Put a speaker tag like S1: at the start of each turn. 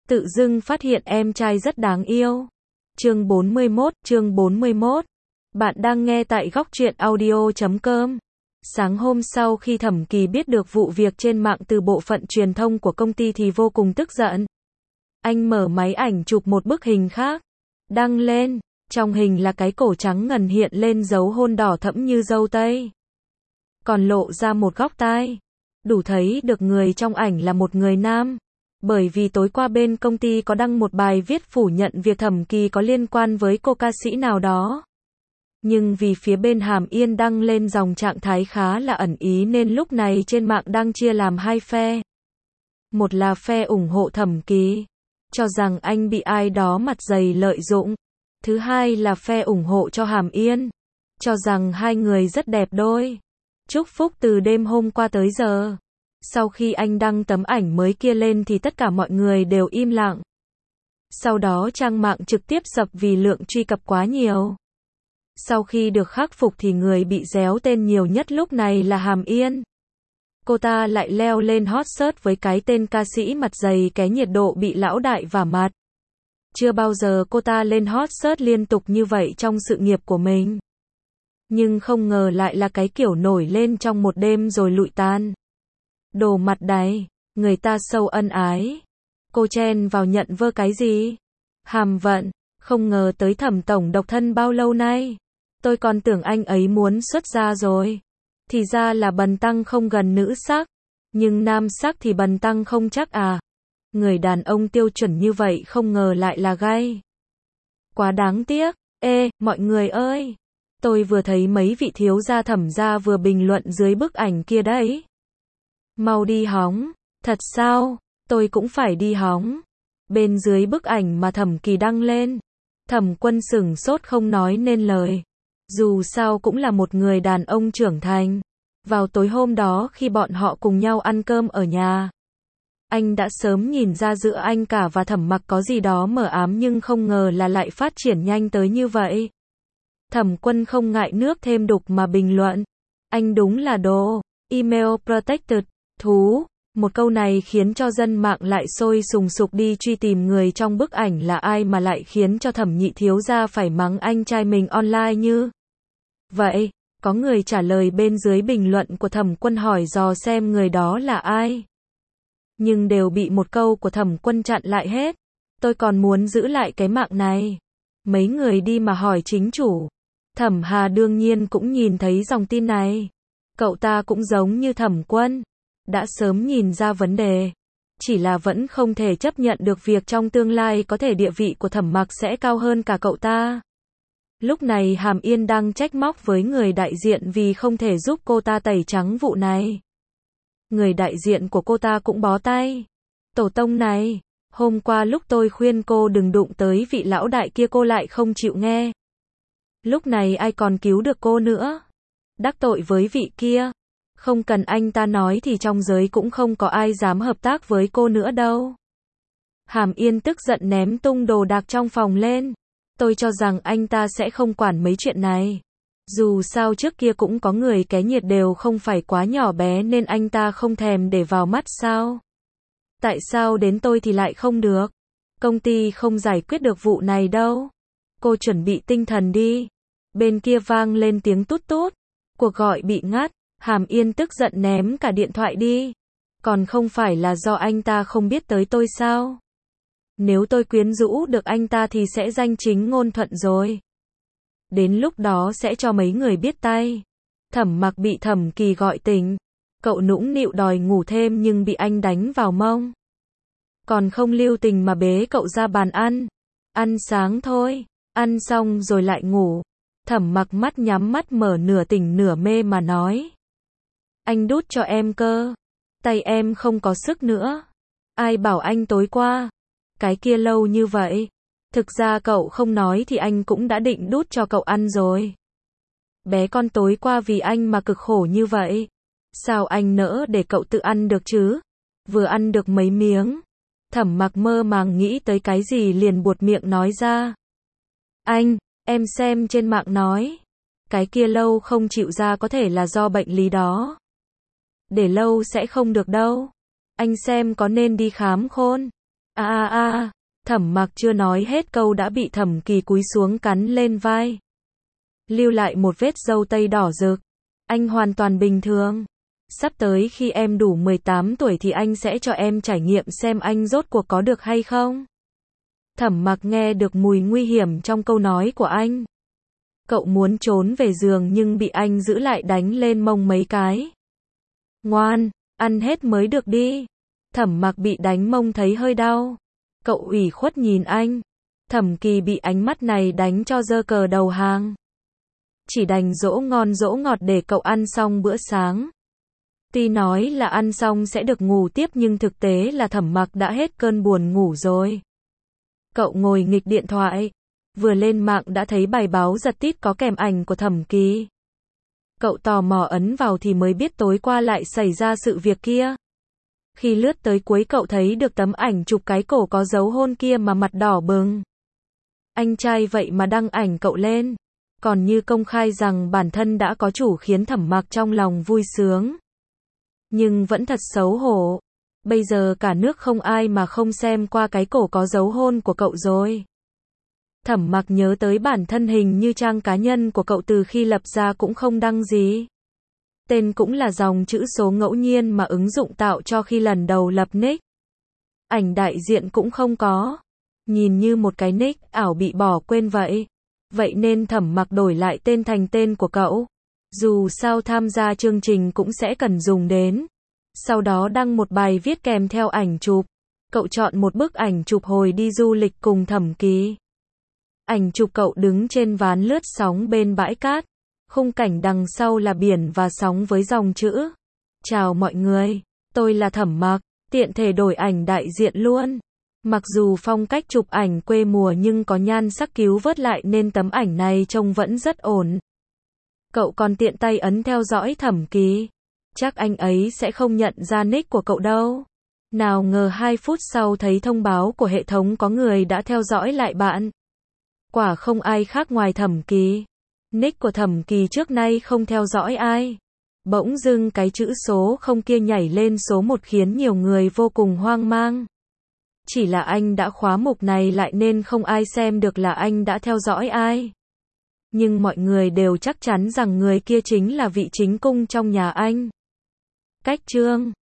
S1: Tự dưng phát hiện em trai rất đáng yêu. Chương 41. Bạn đang nghe tại góc truyện audio.com. Sáng hôm sau khi Thẩm Kỳ biết được vụ việc trên mạng từ bộ phận truyền thông của công ty thì vô cùng tức giận. Anh mở máy ảnh chụp một bức hình khác, đăng lên. Trong hình là cái cổ trắng ngần hiện lên dấu hôn đỏ thẫm như dâu tây, còn lộ ra một góc tai. Đủ thấy được người trong ảnh là một người nam. Bởi vì tối qua bên công ty có đăng một bài viết phủ nhận việc Thẩm Kỳ có liên quan với cô ca sĩ nào đó. Nhưng vì phía bên Hàm Yên đăng lên dòng trạng thái khá là ẩn ý nên lúc này trên mạng đang chia làm hai phe. Một là phe ủng hộ Thẩm Kỳ, cho rằng anh bị ai đó mặt dày lợi dụng. Thứ hai là phe ủng hộ cho Hàm Yên, cho rằng hai người rất đẹp đôi. Chúc phúc từ đêm hôm qua tới giờ. Sau khi anh đăng tấm ảnh mới kia lên thì tất cả mọi người đều im lặng. Sau đó trang mạng trực tiếp sập vì lượng truy cập quá nhiều. Sau khi được khắc phục thì người bị réo tên nhiều nhất lúc này là Hàm Yên. Cô ta lại leo lên hot search với cái tên ca sĩ mặt dày cái nhiệt độ bị lão đại vả mặt. Chưa bao giờ cô ta lên hot search liên tục như vậy trong sự nghiệp của mình. Nhưng không ngờ lại là cái kiểu nổi lên trong một đêm rồi lụi tan. Đồ mặt đáy, người ta sâu ân ái. Cô chen vào nhận vơ cái gì? Hàm Vận, không ngờ tới Thẩm tổng độc thân bao lâu nay. Tôi còn tưởng anh ấy muốn xuất gia rồi. Thì ra là bần tăng không gần nữ sắc. Nhưng nam sắc thì bần tăng không chắc à. Người đàn ông tiêu chuẩn như vậy không ngờ lại là gay. Quá đáng tiếc. Ê, mọi người ơi. Tôi vừa thấy mấy vị thiếu gia Thẩm gia vừa bình luận dưới bức ảnh kia đấy. Mau đi hóng. Thật sao? Tôi cũng phải đi hóng. Bên dưới bức ảnh mà Thẩm Kỳ đăng lên, Thẩm Quân sửng sốt không nói nên lời. Dù sao cũng là một người đàn ông trưởng thành. Vào tối hôm đó khi bọn họ cùng nhau ăn cơm ở nhà, anh đã sớm nhìn ra giữa anh cả và Thẩm Mặc có gì đó mờ ám nhưng không ngờ là lại phát triển nhanh tới như vậy. Thẩm Quân không ngại nước thêm đục mà bình luận. Anh đúng là đồ email protected, thú. Một câu này khiến cho dân mạng lại sôi sùng sục đi truy tìm người trong bức ảnh là ai mà lại khiến cho Thẩm nhị thiếu gia phải mắng anh trai mình online như vậy. Có người trả lời bên dưới bình luận của Thẩm Quân hỏi dò xem người đó là ai. Nhưng đều bị một câu của Thẩm Quân chặn lại hết. Tôi còn muốn giữ lại cái mạng này. Mấy người đi mà hỏi chính chủ. Thẩm Hà đương nhiên cũng nhìn thấy dòng tin này. Cậu ta cũng giống như Thẩm Quân, đã sớm nhìn ra vấn đề. Chỉ là vẫn không thể chấp nhận được việc trong tương lai có thể địa vị của Thẩm Mặc sẽ cao hơn cả cậu ta. Lúc này Hàm Yên đang trách móc với người đại diện vì không thể giúp cô ta tẩy trắng vụ này. Người đại diện của cô ta cũng bó tay. Tổ tông này, hôm qua lúc tôi khuyên cô đừng đụng tới vị lão đại kia cô lại không chịu nghe. Lúc này ai còn cứu được cô nữa. Đắc tội với vị kia, không cần anh ta nói thì trong giới cũng không có ai dám hợp tác với cô nữa đâu. Hàm Yên tức giận ném tung đồ đạc trong phòng lên. Tôi cho rằng anh ta sẽ không quản mấy chuyện này. Dù sao trước kia cũng có người cái nhiệt đều không phải quá nhỏ bé nên anh ta không thèm để vào mắt sao? Tại sao đến tôi thì lại không được? Công ty không giải quyết được vụ này đâu. Cô chuẩn bị tinh thần đi. Bên kia vang lên tiếng tút tút. Cuộc gọi bị ngắt. Hàm Yên tức giận ném cả điện thoại đi. Còn không phải là do anh ta không biết tới tôi sao? Nếu tôi quyến rũ được anh ta thì sẽ danh chính ngôn thuận rồi. Đến lúc đó sẽ cho mấy người biết tay. Thẩm Mặc bị Thẩm Kỳ gọi tỉnh. Cậu nũng nịu đòi ngủ thêm nhưng bị anh đánh vào mông. Còn không lưu tình mà bế cậu ra bàn ăn. Ăn sáng thôi. Ăn xong rồi lại ngủ. Thẩm Mặc mắt nhắm mắt mở nửa tỉnh nửa mê mà nói. Anh đút cho em cơ. Tay em không có sức nữa. Ai bảo anh tối qua cái kia lâu như vậy. Thực ra cậu không nói thì anh cũng đã định đút cho cậu ăn rồi. Bé con tối qua vì anh mà cực khổ như vậy. Sao anh nỡ để cậu tự ăn được chứ? Vừa ăn được mấy miếng. Thẩm Mặc mơ màng nghĩ tới cái gì liền buột miệng nói ra. Anh, em xem trên mạng nói. Cái kia lâu không chịu ra có thể là do bệnh lý đó. Để lâu sẽ không được đâu. Anh xem có nên đi khám khôn. Thẩm Mặc chưa nói hết câu đã bị Thẩm Kỳ cúi xuống cắn lên vai. Lưu lại một vết râu tây đỏ rực. Anh hoàn toàn bình thường. Sắp tới khi em đủ 18 tuổi thì anh sẽ cho em trải nghiệm xem anh rốt cuộc có được hay không. Thẩm Mặc nghe được mùi nguy hiểm trong câu nói của anh. Cậu muốn trốn về giường nhưng bị anh giữ lại đánh lên mông mấy cái. Ngoan, ăn hết mới được đi. Thẩm Mặc bị đánh mông thấy hơi đau. Cậu ủy khuất nhìn anh. Thẩm Kỳ bị ánh mắt này đánh cho giơ cờ đầu hàng. Chỉ đành dỗ ngon dỗ ngọt để cậu ăn xong bữa sáng. Tuy nói là ăn xong sẽ được ngủ tiếp nhưng thực tế là Thẩm Mặc đã hết cơn buồn ngủ rồi. Cậu ngồi nghịch điện thoại. Vừa lên mạng đã thấy bài báo giật tít có kèm ảnh của Thẩm Kỳ. Cậu tò mò ấn vào thì mới biết tối qua lại xảy ra sự việc kia. Khi lướt tới cuối cậu thấy được tấm ảnh chụp cái cổ có dấu hôn kia mà mặt đỏ bừng. Anh trai vậy mà đăng ảnh cậu lên. Còn như công khai rằng bản thân đã có chủ khiến Thẩm Mặc trong lòng vui sướng. Nhưng vẫn thật xấu hổ. Bây giờ cả nước không ai mà không xem qua cái cổ có dấu hôn của cậu rồi. Thẩm Mặc nhớ tới bản thân hình như trang cá nhân của cậu từ khi lập ra cũng không đăng gì. Tên cũng là dòng chữ số ngẫu nhiên mà ứng dụng tạo cho khi lần đầu lập nick. Ảnh đại diện cũng không có. Nhìn như một cái nick ảo bị bỏ quên vậy. Vậy nên Thẩm Mặc đổi lại tên thành tên của cậu. Dù sao tham gia chương trình cũng sẽ cần dùng đến. Sau đó đăng một bài viết kèm theo ảnh chụp. Cậu chọn một bức ảnh chụp hồi đi du lịch cùng Thẩm Kỳ. Ảnh chụp cậu đứng trên ván lướt sóng bên bãi cát. Khung cảnh đằng sau là biển và sóng với dòng chữ. Chào mọi người, tôi là Thẩm Mặc, tiện thể đổi ảnh đại diện luôn. Mặc dù phong cách chụp ảnh quê mùa nhưng có nhan sắc cứu vớt lại nên tấm ảnh này trông vẫn rất ổn. Cậu còn tiện tay ấn theo dõi Thẩm Kỳ. Chắc anh ấy sẽ không nhận ra nick của cậu đâu. Nào ngờ 2 phút sau thấy thông báo của hệ thống có người đã theo dõi lại bạn. Quả không ai khác ngoài Thẩm Kỳ. Nick của Thẩm Kỳ trước nay không theo dõi ai. Bỗng dưng cái chữ số không kia nhảy lên số 1 khiến nhiều người vô cùng hoang mang. Chỉ là anh đã khóa mục này lại nên không ai xem được là anh đã theo dõi ai. Nhưng mọi người đều chắc chắn rằng người kia chính là vị chính cung trong nhà anh. Cách chương